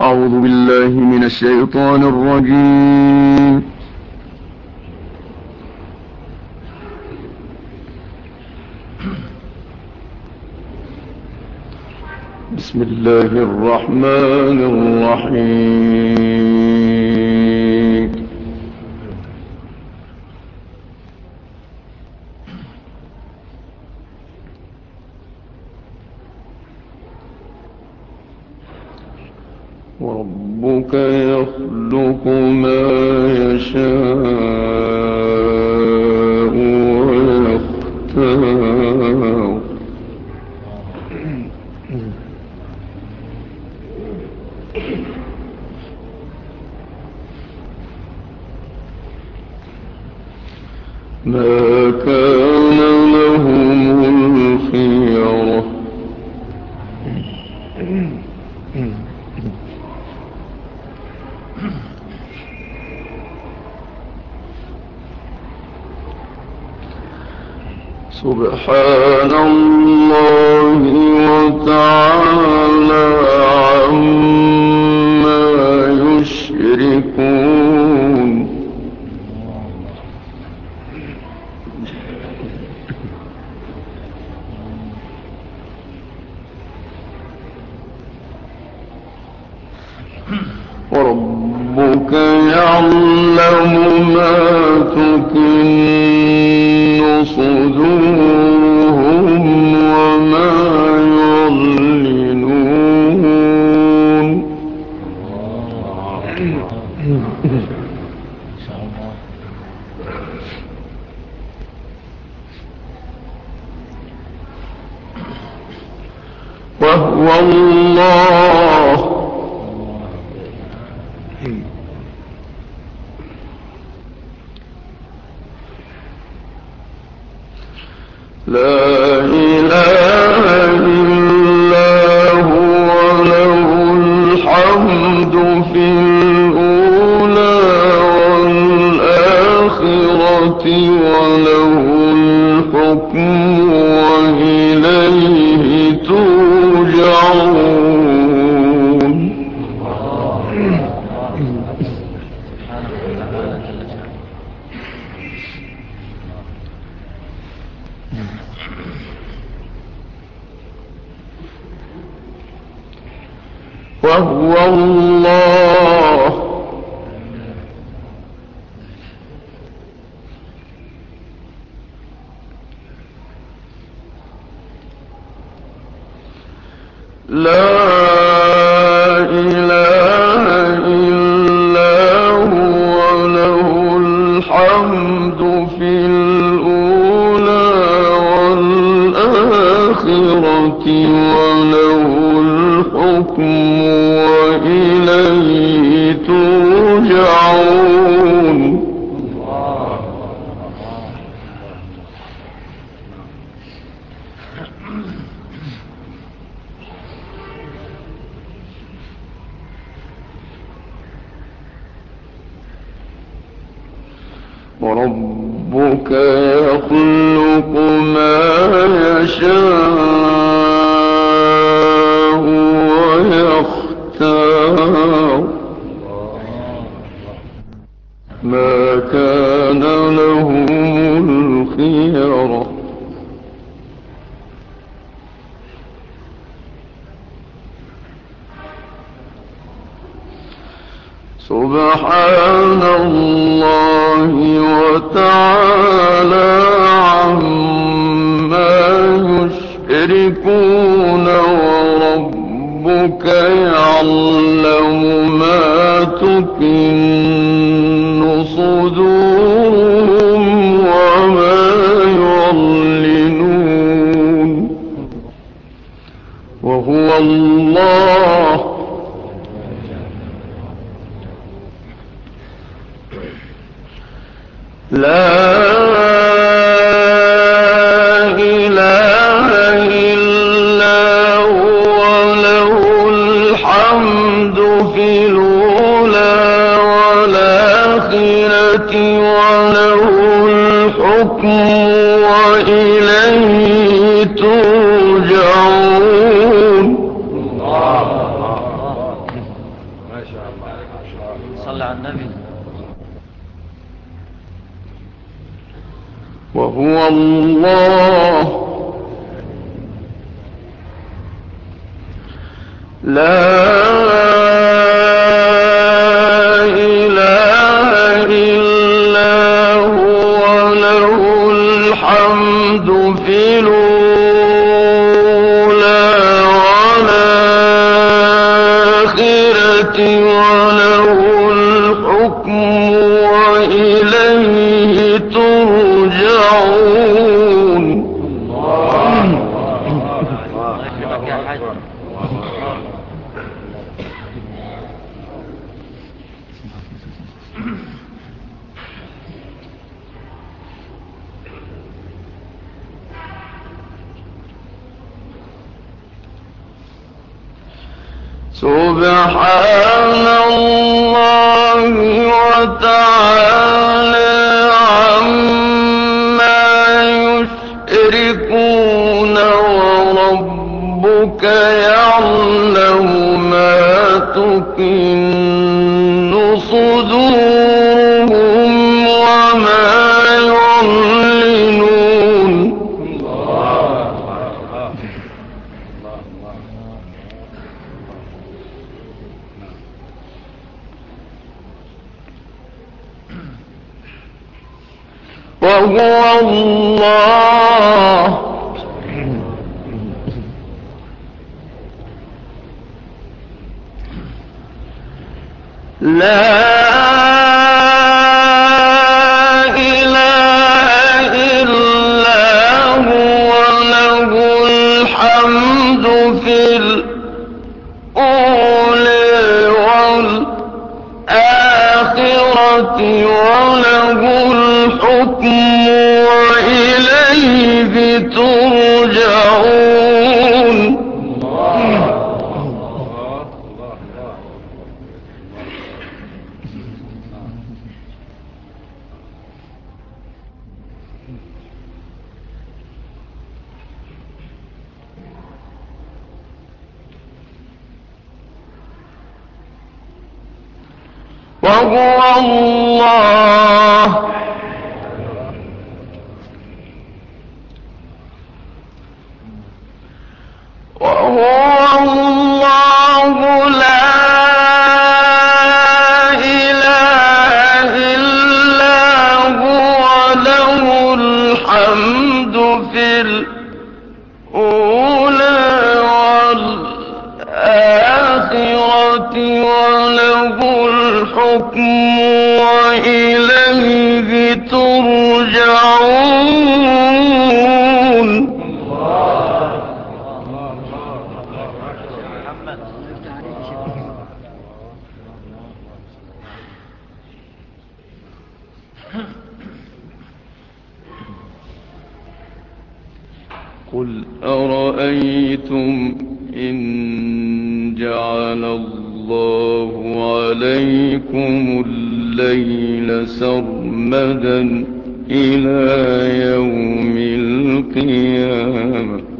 أعوذ بالله من الشيطان الرجيم. بسم الله الرحمن الرحيم. وربك يخلق ما يشاء ويختار ما كان لهم الخيرة سبحان الله وتعالى عما يشركون. وربك يعلم ما تكن صدورهم وما يعلنون. وهو الله لا إله إلا هو له الحمد في الأولى والآخرة وله الحكم وإليه ترجعون. وهو الله لا إله إلا هو له الحمد في الأولى والآخرة وله الحكم وإليه ترجعون. وربك يخلق ما يشاء ويختار ما كان لهم الخيرة سبحان الله وتعالى عما يشركون. وربك يعلم ما تكن صدورهم وما يعلنون. وهو الله لا إله إلا هو له الحمد في الأولى والآخرة وله الحكم وإليه ترجعون. وهو الله لا إله إلا هو له الحمد في الأولى والآخرة وله الحكم وإليه ترجعون. سبحان الله وتعالى عما يشركون وربك يعلم ما تكن صدورهم وما يعلنون. وهو الله لا إله إلا هو له الحمد في الأولى والآخرة وله الحكم وإليه ترجعون. وهو الله لا إله إلا هو له الحمد في الأولى والآخرة وله الحكم وإليه ترجعون. قل أرأيتم إن جعل الله عليكم الليل سرمدا إلى يوم القيامة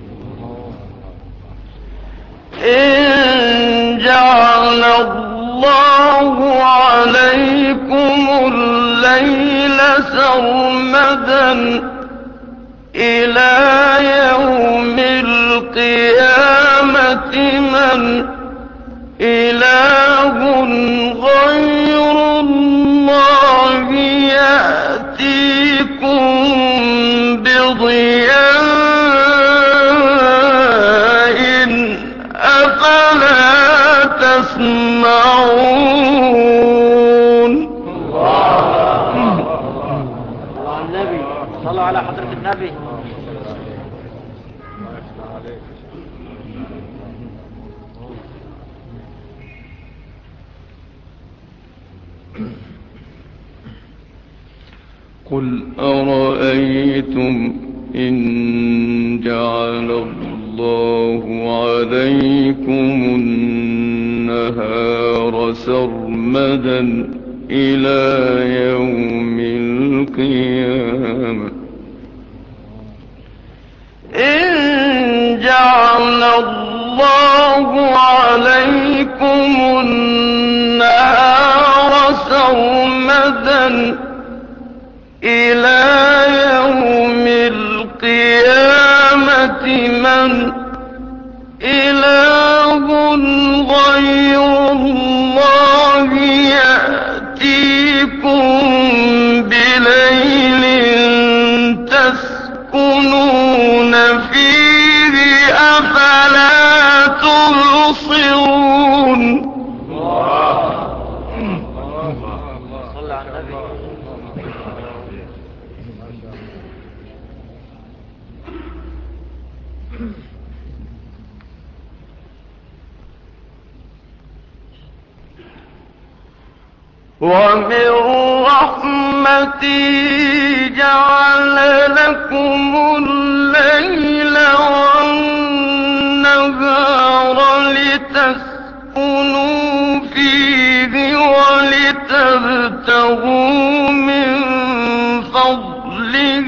إن جعل الله عليكم الليل سرمدا إلى يوم القيامة من إله غير الله يأتيكم بضياء أفلا تسمعون. النبي صلوا على حضرة النبي. قل أرأيتم إن جعل الله عليكم النهار سرمدا إلى يوم القيامة إن جعل الله عليكم النهار سرمدا إلى يوم القيامة من إله غير الله يأتيكم بليل تسكنون فيه أفلا تبصرون. صلى على النبي. ومن رحمته جعل لكم الليل والنهار لتسكنوا فيه ولتبتغوا من فضله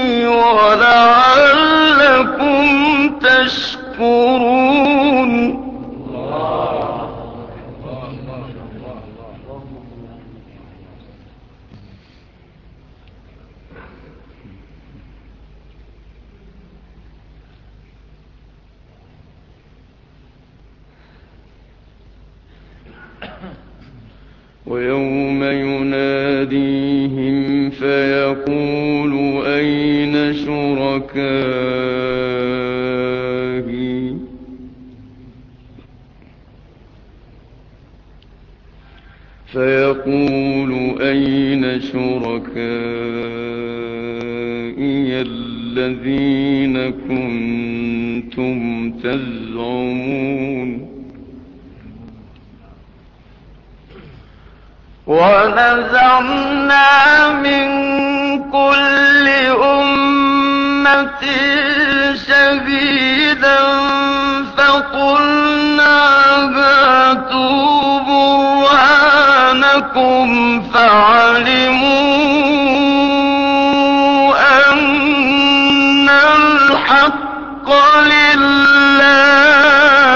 ولعلكم تشكرون. ويوم يناديهم فيقول أين شركائي الذين كنتم تزعمون. ونزعنا من كل أمة شهيدا فقلنا هاتوا برهانكم فعلموا أن الحق لله.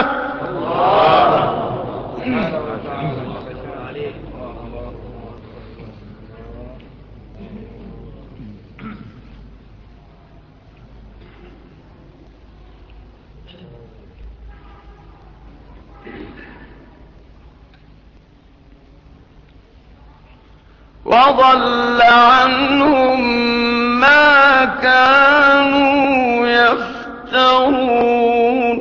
وضل عنهم ما كانوا يفترون.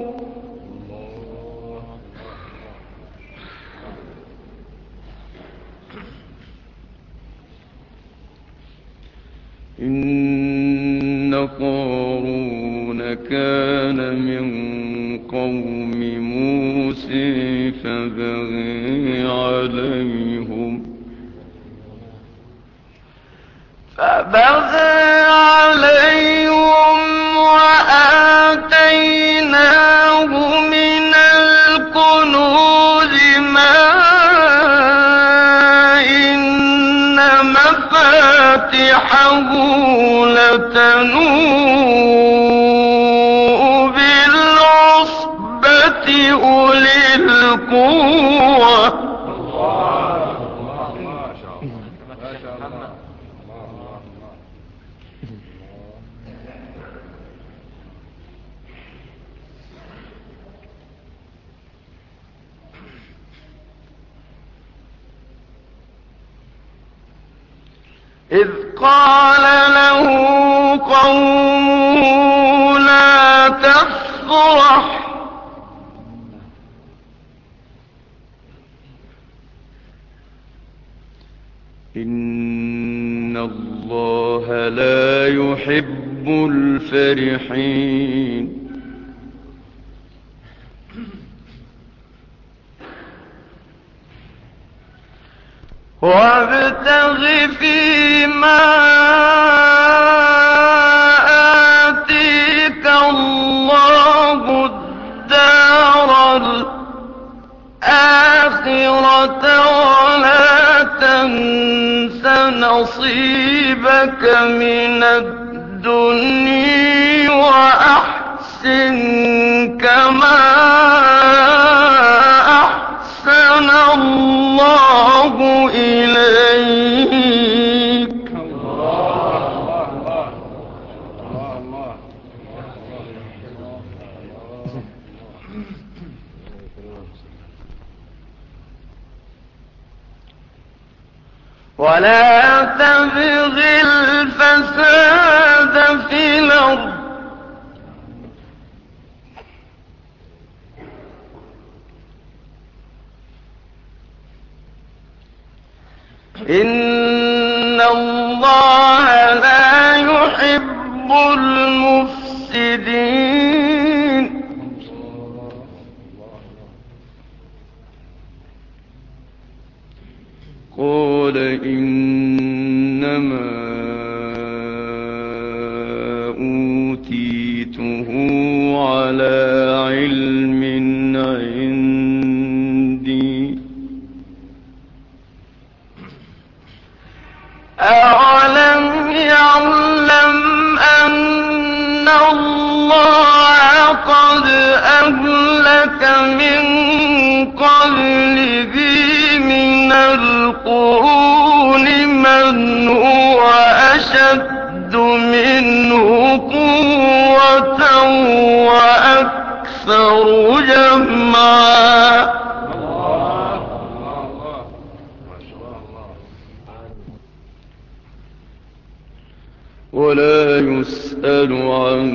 إن قارون كان من قوم موسى فبغي عليهم وآتيناه من الكنوز ما إن مفاتحه لتنوء بالعصبة أولي القوة. إذ قال له قومه لا تفرح إن الله لا يحب الفرحين. وابتغ فيما آتيك الله الدار الآخرة ولا تنس نصيبك من الدنيا وأحسن كما أحسن الله إليك. ولا تبغ الفساد في الأرض إن الله لا يحب المفسدين قال إنما أوتيته على علم عندي أولم يعلم أن الله قد أهلك من قبله من القرون من هو أشد منه قوة وأكثر جمعا ولا يسأل عن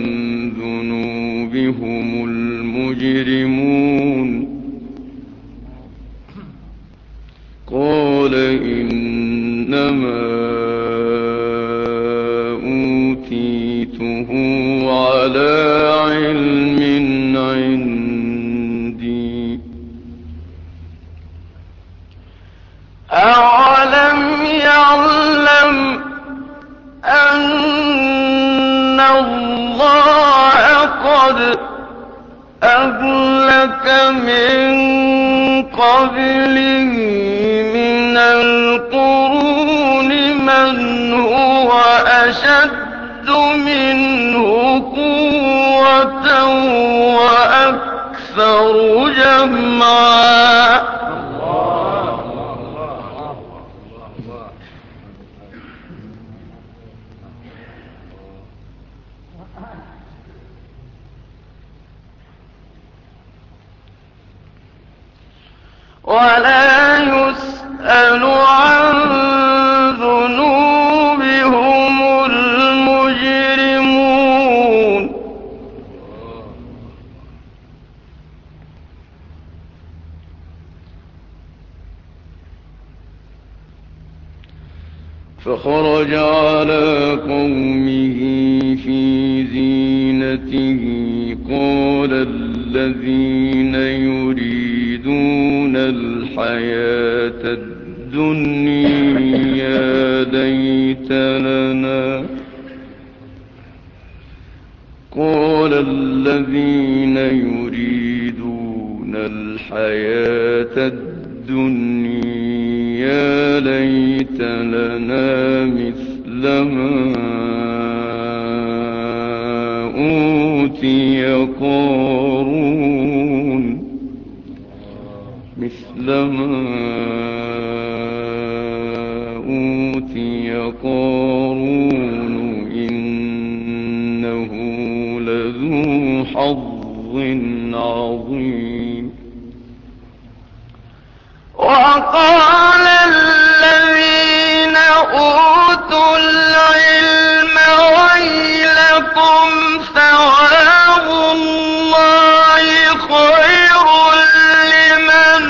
ذنوبهم المجرمون قال إنما أوتيته على علم عندي أولم يعلم أن الله قد أهلك من قبله من القرون من هو أشد منه قوة وأكثر جمعا ولا يسأل عن ذنوبهم المجرمون فخرج على قومه في زينته قال الذين يريدون الحياة الدنيا يا ليت لنا قال الذين يريدون الحياة الدنيا يا ليت لنا مثل ما أوتي قارون مثل ما أوتي قارون إنه لذو حظ عظيم وقال الذين أوتوا العلم ويلكم ثواب الله خير لمن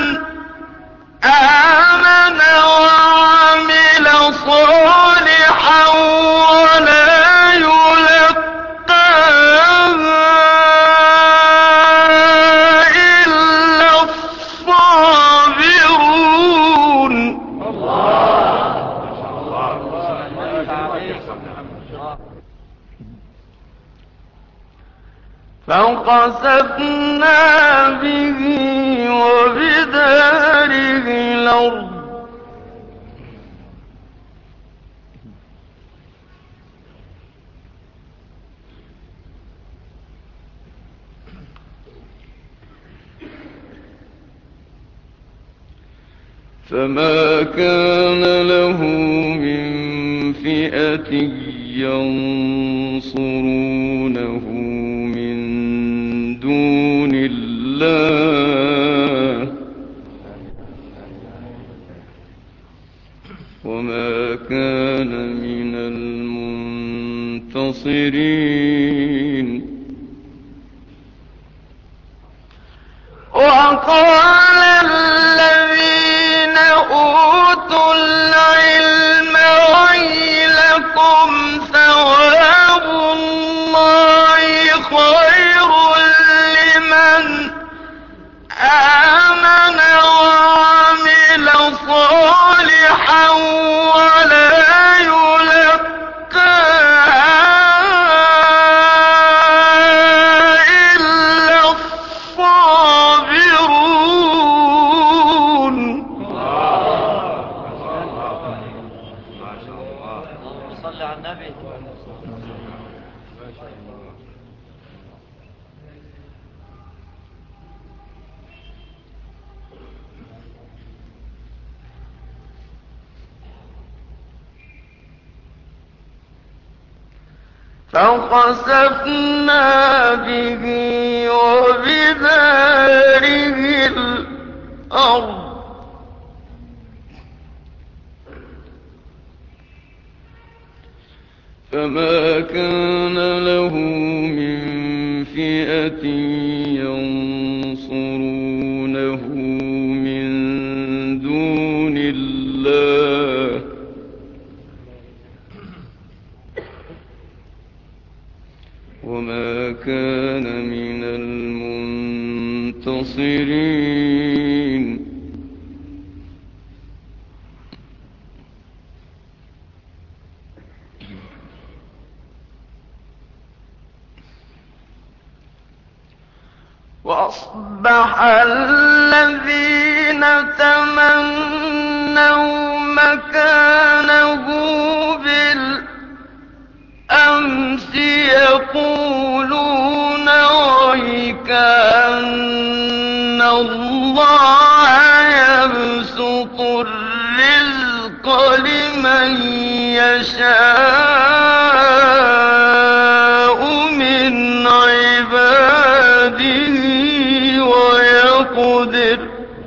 آمن وعمل صالحا ولا يلقاها إلا الصابرون فخسفنا به وبداره الأرض فما كان له من فئة ينصرونه من دون الله كان من المنتصرين. وقال الذين أوتوا العلم ويلكم ثواب الله خير لمن آمن وعمل صالحا ولا يلقاها إلا الصابرون. صل على النبي. فخسفنا به وبداره الأرض فما كان له من فئة ينصرونه من دون الله وما كان من المنتصرين. وأصبح الذين تمنوا مكانه بالأمس يقولون ويكأن الله يبسط الرزق لمن يشاء من عباده ويقدر.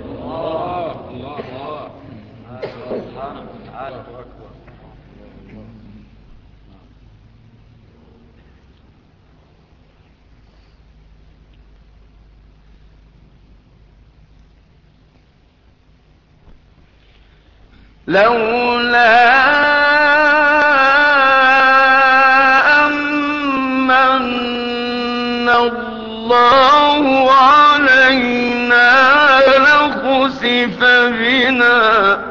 لولا أمن الله علينا لخسف بنا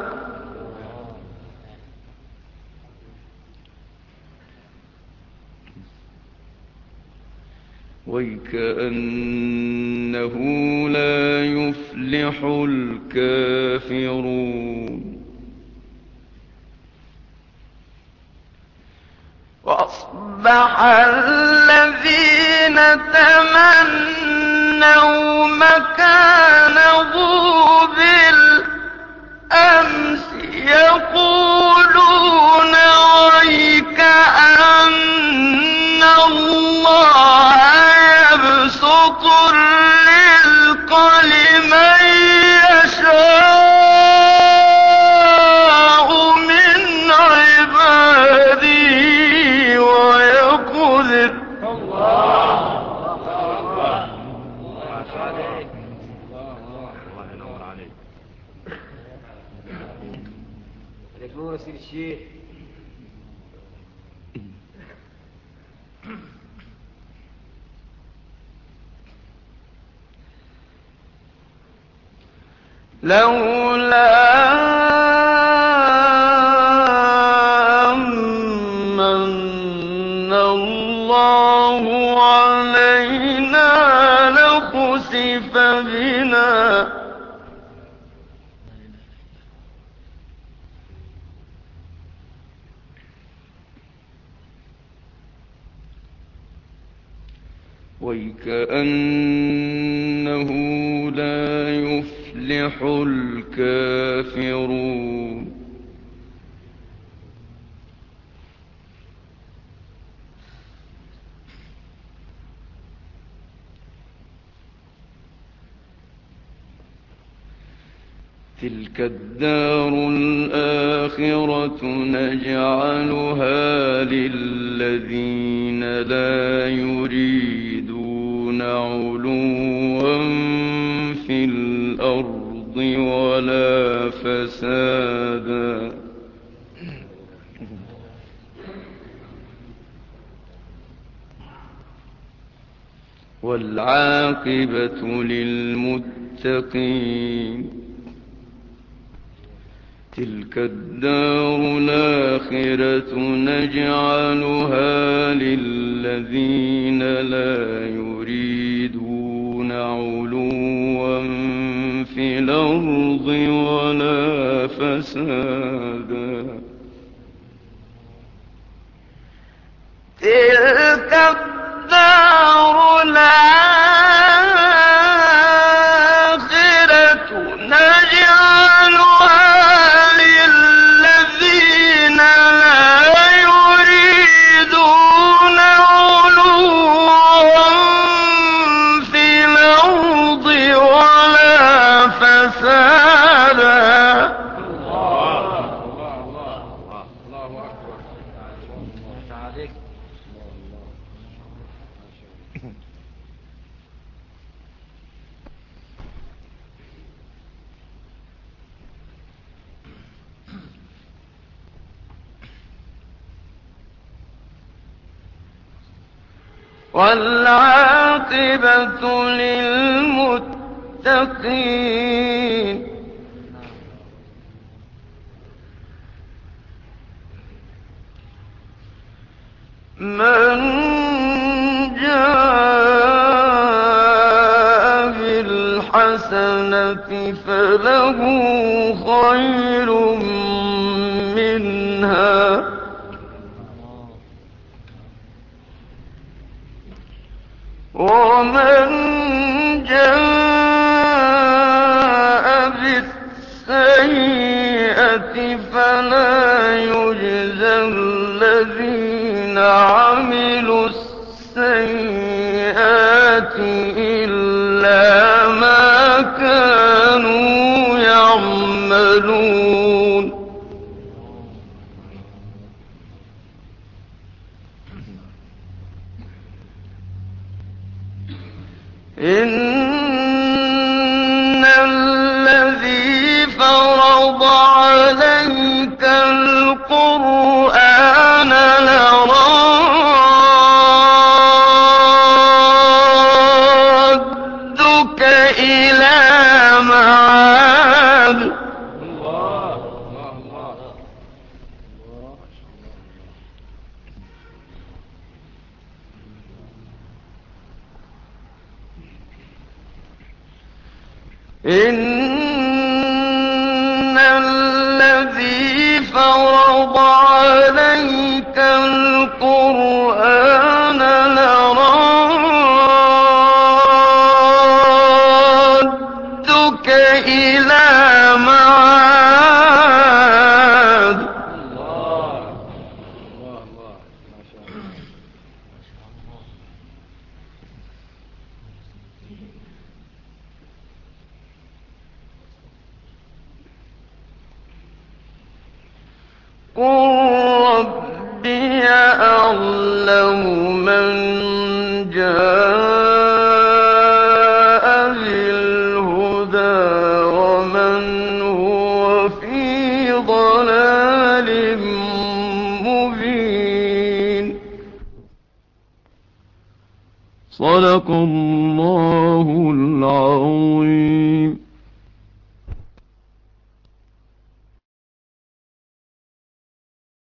ويكأنه لا يفلح الكافرون. وأصبح الذين تمنوا مكانه بالأمس يقولون ويكأن الله يبسط الرزق لمن يشاء من عباده ويقدر. لولا أمن الله علينا لخسف بنا ويكأنه لا يفلح الكافرون. تلك الدار الآخرة نجعلها للذين لا يريدون علوا في الأرض ولا فسادا والعاقبة للمتقين تلك الدار الآخرة نجعلها للذين لا يريدون علوا في الأرض ولا فسادا تلك الدار الآخرة نجعلها للذين لا يريدون علوا في الأرض ولا فسادا والعاقبة للمتقين من جاء بالحسنة فله خير منها ومن جاء بالسيئة فلا يجزى الذين عملوا السيئات إلا ما كانوا يعملون إن الذي فرض عليك القرآن لرادك إلى معاد إن الذي فرض عليك القرآن لرادك إلى معاد قل ربي أعلم من جاء بالهدى ومن هو في ضلال مبين صدق الله العظيم.